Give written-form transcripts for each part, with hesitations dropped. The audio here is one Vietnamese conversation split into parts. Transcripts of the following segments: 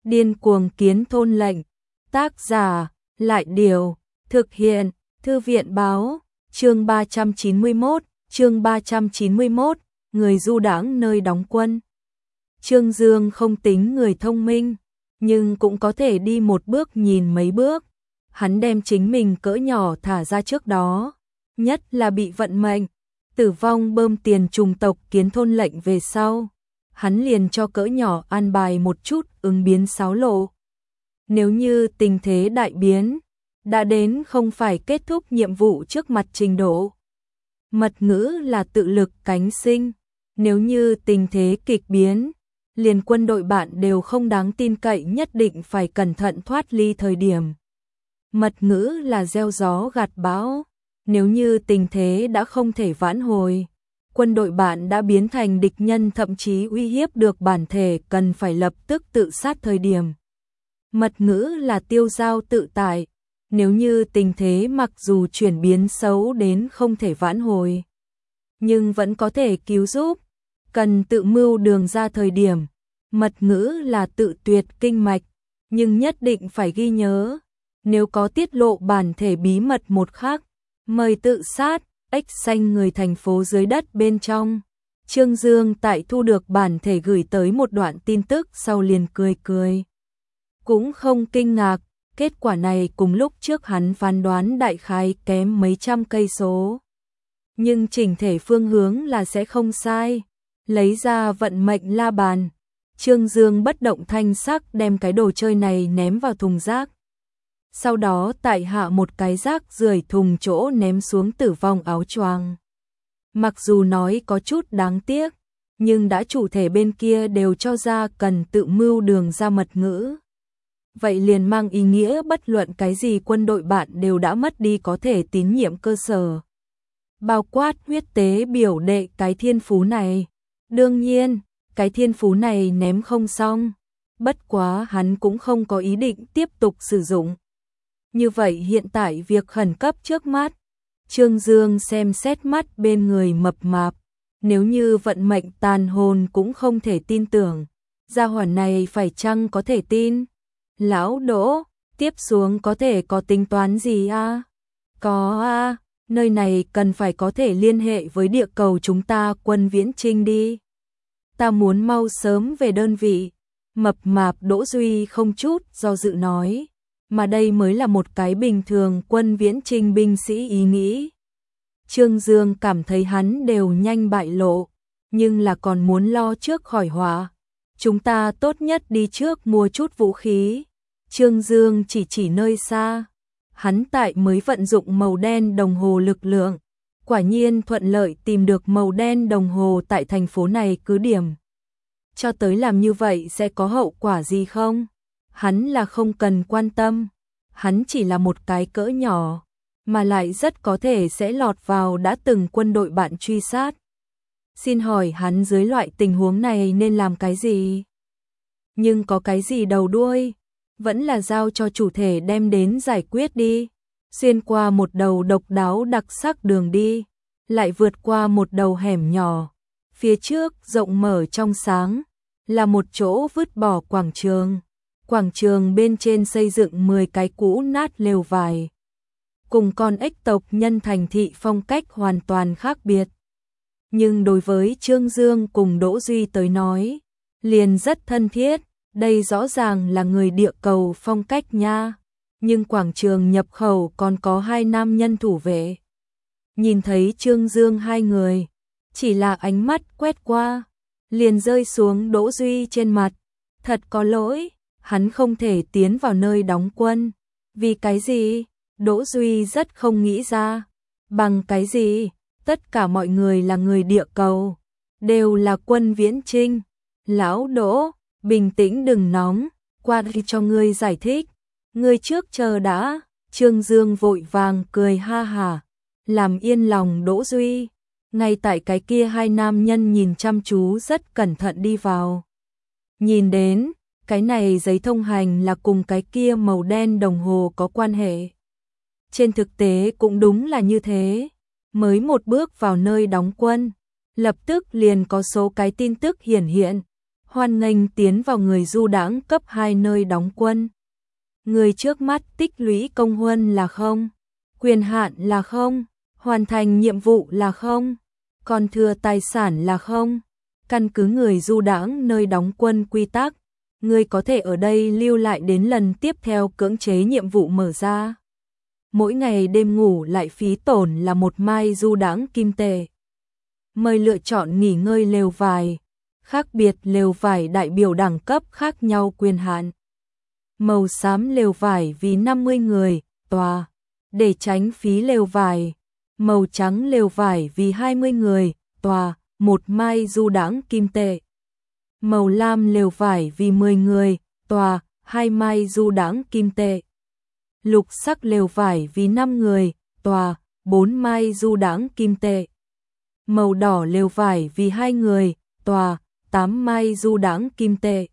Điên cuồng kiến thôn lệnh. Tác giả, Lại Điều, thực hiện, Thư viện Báo, chương 391, người du đãng nơi đóng quân. Trương Dương không tính người thông minh, nhưng cũng có thể đi một bước nhìn mấy bước. Hắn đem chính mình cỡ nhỏ thả ra trước đó, nhất là bị vận mệnh, tử vong bơm tiền trùng tộc kiến thôn lệnh về sau. Hắn liền cho cỡ nhỏ an bài một chút ứng biến xáo lộ. Nếu như tình thế đại biến, đã đến không phải kết thúc nhiệm vụ trước mặt trình độ. Mật ngữ là tự lực cánh sinh, nếu như tình thế kịch biến, liền quân đội bạn đều không đáng tin cậy, nhất định phải cẩn thận thoát ly thời điểm. Mật ngữ là gieo gió gặt bão, nếu như tình thế đã không thể vãn hồi, quân đội bạn đã biến thành địch nhân, thậm chí uy hiếp được bản thể, cần phải lập tức tự sát thời điểm. Mật ngữ là tiêu dao tự tại, nếu như tình thế mặc dù chuyển biến xấu đến không thể vãn hồi, nhưng vẫn có thể cứu giúp, cần tự mưu đường ra thời điểm. Mật ngữ là tự tuyệt kinh mạch, nhưng nhất định phải ghi nhớ, nếu có tiết lộ bản thể bí mật một khắc, mời tự sát. Ếch xanh người thành phố dưới đất bên trong. Trương Dương tại thu được bản thể gửi tới một đoạn tin tức sau liền cười. Cũng không kinh ngạc, kết quả này cùng lúc trước hắn phán đoán đại khái kém mấy trăm cây số. Nhưng chỉnh thể phương hướng là sẽ không sai. Lấy ra vận mệnh la bàn, Trương Dương bất động thanh sắc đem cái đồ chơi này ném vào thùng rác. Sau đó tại hạ một cái rác rưởi thùng chỗ ném xuống tử vong áo choàng. Mặc dù nói có chút đáng tiếc, nhưng đã chủ thể bên kia đều cho ra cần tự mưu đường ra mật ngữ. Vậy liền mang ý nghĩa bất luận cái gì quân đội bạn đều đã mất đi có thể tín nhiệm cơ sở. Bao quát huyết tế biểu đệ cái thiên phú này. Đương nhiên, cái thiên phú này ném không xong. Bất quá hắn cũng không có ý định tiếp tục sử dụng. Như vậy hiện tại việc khẩn cấp trước mắt, Trương Dương xem xét mắt bên người mập mạp, nếu như vận mệnh tàn hồn cũng không thể tin tưởng, gia hỏa này phải chăng có thể tin? Lão Đỗ, tiếp xuống có thể có tính toán gì a? Có a, nơi này cần phải có thể liên hệ với địa cầu chúng ta quân viễn trinh đi. Ta muốn mau sớm về đơn vị. Mập mạp Đỗ Duy không chút do dự nói. Mà đây mới là một cái bình thường quân viễn trinh binh sĩ ý nghĩ. Trương Dương cảm thấy hắn đều nhanh bại lộ, nhưng là còn muốn lo trước khỏi họa. Chúng ta tốt nhất đi trước mua chút vũ khí. Trương Dương chỉ nơi xa. Hắn tại mới vận dụng màu đen đồng hồ lực lượng. Quả nhiên thuận lợi tìm được màu đen đồng hồ tại thành phố này cứ điểm. Cho tới làm như vậy sẽ có hậu quả gì không? Hắn là không cần quan tâm, hắn chỉ là một cái cỡ nhỏ, mà lại rất có thể sẽ lọt vào đã từng quân đội bạn truy sát. Xin hỏi hắn dưới loại tình huống này nên làm cái gì? Nhưng có cái gì đầu đuôi, vẫn là giao cho chủ thể đem đến giải quyết đi. Xuyên qua một đầu độc đáo đặc sắc đường đi, lại vượt qua một đầu hẻm nhỏ. Phía trước rộng mở trong sáng, là một chỗ vứt bỏ quảng trường. Quảng trường bên trên xây dựng 10 cái cũ nát lều vải. Cùng con ếch tộc nhân thành thị phong cách hoàn toàn khác biệt. Nhưng đối với Trương Dương cùng Đỗ Duy tới nói, liền rất thân thiết, đây rõ ràng là người địa cầu phong cách nha. Nhưng quảng trường nhập khẩu còn có 2 nam nhân thủ vệ. Nhìn thấy Trương Dương hai người, chỉ là ánh mắt quét qua, liền rơi xuống Đỗ Duy trên mặt. Thật có lỗi, hắn không thể tiến vào nơi đóng quân. Vì cái gì? Đỗ Duy rất không nghĩ ra. Bằng cái gì? Tất cả mọi người là người địa cầu, đều là quân viễn trinh. Lão Đỗ, bình tĩnh đừng nóng, qua đi cho ngươi giải thích. Ngươi trước chờ đã. Trương Dương vội vàng cười ha hả, làm yên lòng Đỗ Duy. Ngay tại cái kia 2 nam nhân nhìn chăm chú rất cẩn thận đi vào. Nhìn đến, cái này giấy thông hành là cùng cái kia màu đen đồng hồ có quan hệ. Trên thực tế cũng đúng là như thế. Mới một bước vào nơi đóng quân, lập tức liền có số cái tin tức hiển hiện. hoan nghênh tiến vào người du đãng cấp 2 nơi đóng quân. Người trước mắt tích lũy công huân là không, quyền hạn là không, hoàn thành nhiệm vụ là không, còn thừa tài sản là không. Căn cứ người du đãng nơi đóng quân quy tắc, người có thể ở đây lưu lại đến lần tiếp theo cưỡng chế nhiệm vụ mở ra. Mỗi ngày đêm ngủ lại phí tổn là 1 mai du đãng kim tệ. Mời lựa chọn nghỉ ngơi lều vải. Khác biệt lều vải đại biểu đẳng cấp khác nhau quyền hạn. Màu xám lều vải vì 50 người, tòa, để tránh phí lều vải. Màu trắng lều vải vì 20 người, tòa, 1 mai du đãng kim tệ. Màu lam lều vải vì 10 người, tòa, 2 mai du đãng kim tệ. Lục sắc lều vải vì 5 người, tòa, 4 mai du đãng kim tệ. Màu đỏ lều vải vì 2 người, tòa, 8 mai du đãng kim tệ.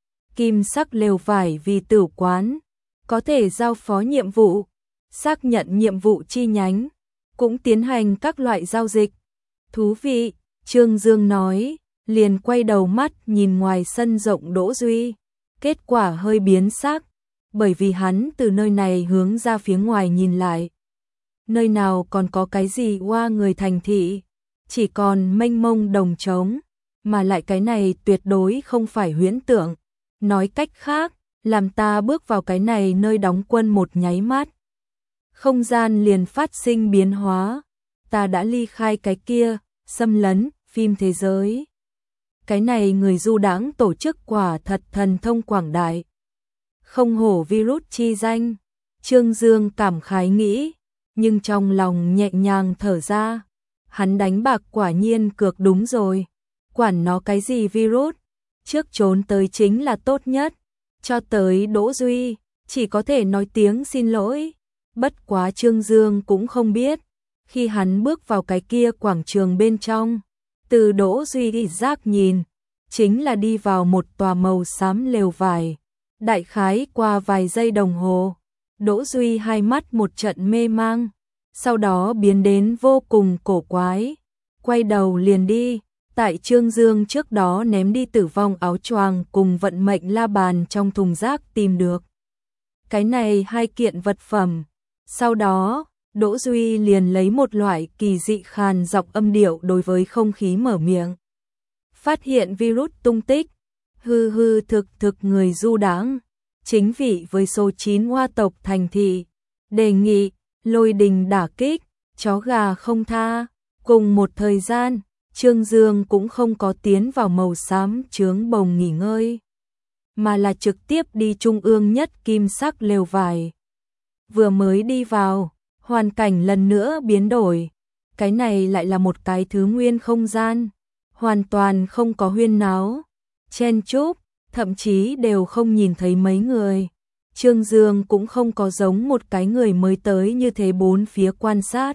Kim sắc lều vải vì tử quán, có thể giao phó nhiệm vụ, xác nhận nhiệm vụ chi nhánh, cũng tiến hành các loại giao dịch. Thú vị, Trương Dương nói, liền quay đầu mắt nhìn ngoài sân rộng Đỗ Duy. Kết quả hơi biến sắc, bởi vì hắn từ nơi này hướng ra phía ngoài nhìn lại. Nơi nào còn có cái gì oa người thành thị, chỉ còn mênh mông đồng trống, mà lại cái này tuyệt đối không phải huyễn tưởng. Nói cách khác, làm ta bước vào cái này nơi đóng quân một nháy mắt, không gian liền phát sinh biến hóa, ta đã ly khai cái kia, xâm lấn, phim thế giới. Cái này người du đãng tổ chức quả thật thần thông quảng đại. Không hổ virus chi danh, Trương Dương cảm khái nghĩ, nhưng trong lòng nhẹ nhàng thở ra. Hắn đánh bạc quả nhiên cược đúng rồi, quản nó cái gì virus, trước trốn tới chính là tốt nhất. Cho tới Đỗ Duy, chỉ có thể nói tiếng xin lỗi. Bất quá Trương Dương cũng không biết, khi hắn bước vào cái kia quảng trường bên trong, từ Đỗ Duy đi giác nhìn, chính là đi vào một tòa màu xám lều vải. Đại khái qua vài giây đồng hồ, Đỗ Duy hai mắt một trận mê mang, sau đó biến đến vô cùng cổ quái, quay đầu liền đi. Tại Trương Dương trước đó ném đi tử vong áo choàng cùng vận mệnh la bàn trong thùng rác tìm được. Cái này 2 kiện vật phẩm. Sau đó, Đỗ Duy liền lấy một loại kỳ dị khàn giọng âm điệu đối với không khí mở miệng. Phát hiện virus tung tích. Hư hư thực người du đãng, chính vị với số 9 hoa tộc thành thị. Đề nghị, lôi đình đả kích, chó gà không tha. Cùng một thời gian, Trương Dương cũng không có tiến vào màu xám chướng bồng nghỉ ngơi, mà là trực tiếp đi trung ương nhất kim sắc lều vải. Vừa mới đi vào, hoàn cảnh lần nữa biến đổi. Cái này lại là một cái thứ nguyên không gian, hoàn toàn không có huyên náo, chen chúc, thậm chí đều không nhìn thấy mấy người. Trương Dương cũng không có giống một cái người mới tới như thế bốn phía quan sát.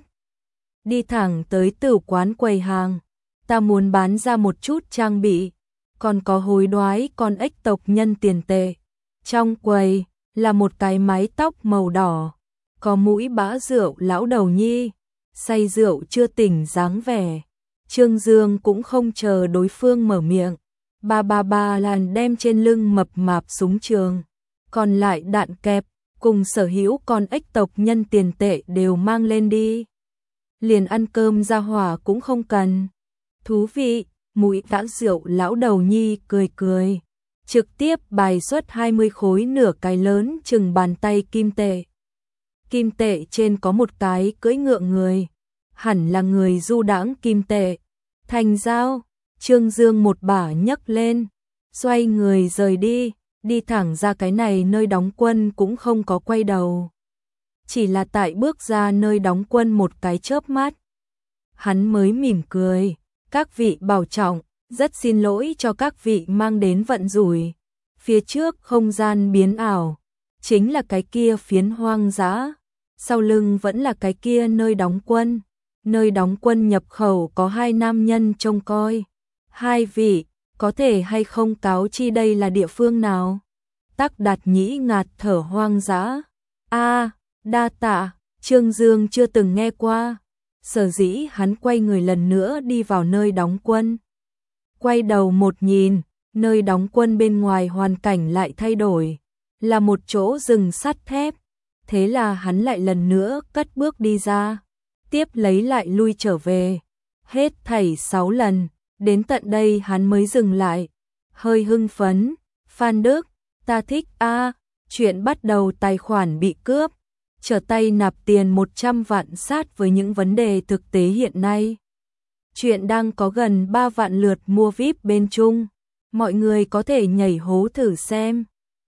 Đi thẳng tới tử quán quầy hàng, ta muốn bán ra một chút trang bị, còn có hối đoái con ếch tộc nhân tiền tệ. Trong quầy là một cái mái tóc màu đỏ, có mũi bã rượu lão đầu nhi, say rượu chưa tỉnh dáng vẻ. Trương Dương cũng không chờ đối phương mở miệng, ba làn đem trên lưng mập mạp súng trường, còn lại đạn kẹp, cùng sở hữu con ếch tộc nhân tiền tệ đều mang lên đi. Liền ăn cơm ra hỏa cũng không cần. Thú vị, mũi bã rượu lão đầu nhi cười cười, trực tiếp bài xuất 20 khối nửa cái lớn chừng bàn tay kim tệ. Kim tệ trên có một cái cưỡi ngựa người, hẳn là người du đãng kim tệ. Thành giao, Trương Dương một bả nhấc lên, xoay người rời đi, đi thẳng ra cái này nơi đóng quân cũng không có quay đầu. Chỉ là tại bước ra nơi đóng quân một cái chớp mắt, hắn mới mỉm cười, các vị bảo trọng, rất xin lỗi cho các vị mang đến vận rủi. Phía trước không gian biến ảo, chính là cái kia phiến hoang dã, sau lưng vẫn là cái kia nơi đóng quân. Nơi đóng quân nhập khẩu có 2 nam nhân trông coi. 2 vị, có thể hay không cáo chi đây là địa phương nào? Tắc Đạt nhĩ ngạt thở hoang dã. Đa tạ, Trương Dương chưa từng nghe qua. Sở dĩ hắn quay người lần nữa đi vào nơi đóng quân. Quay đầu một nhìn, nơi đóng quân bên ngoài hoàn cảnh lại thay đổi, là một chỗ rừng sắt thép. Thế là hắn lại lần nữa cất bước đi ra, tiếp lấy lại lui trở về. Hết thảy 6 lần, đến tận đây hắn mới dừng lại, hơi hưng phấn. Phan Đức, ta thích a. Chuyện bắt đầu tài khoản bị cướp, trở tay nạp tiền 100 vạn sát với những vấn đề thực tế hiện nay. Chuyện đang có gần 3 vạn lượt mua VIP bên Trung, mọi người có thể nhảy hố thử xem.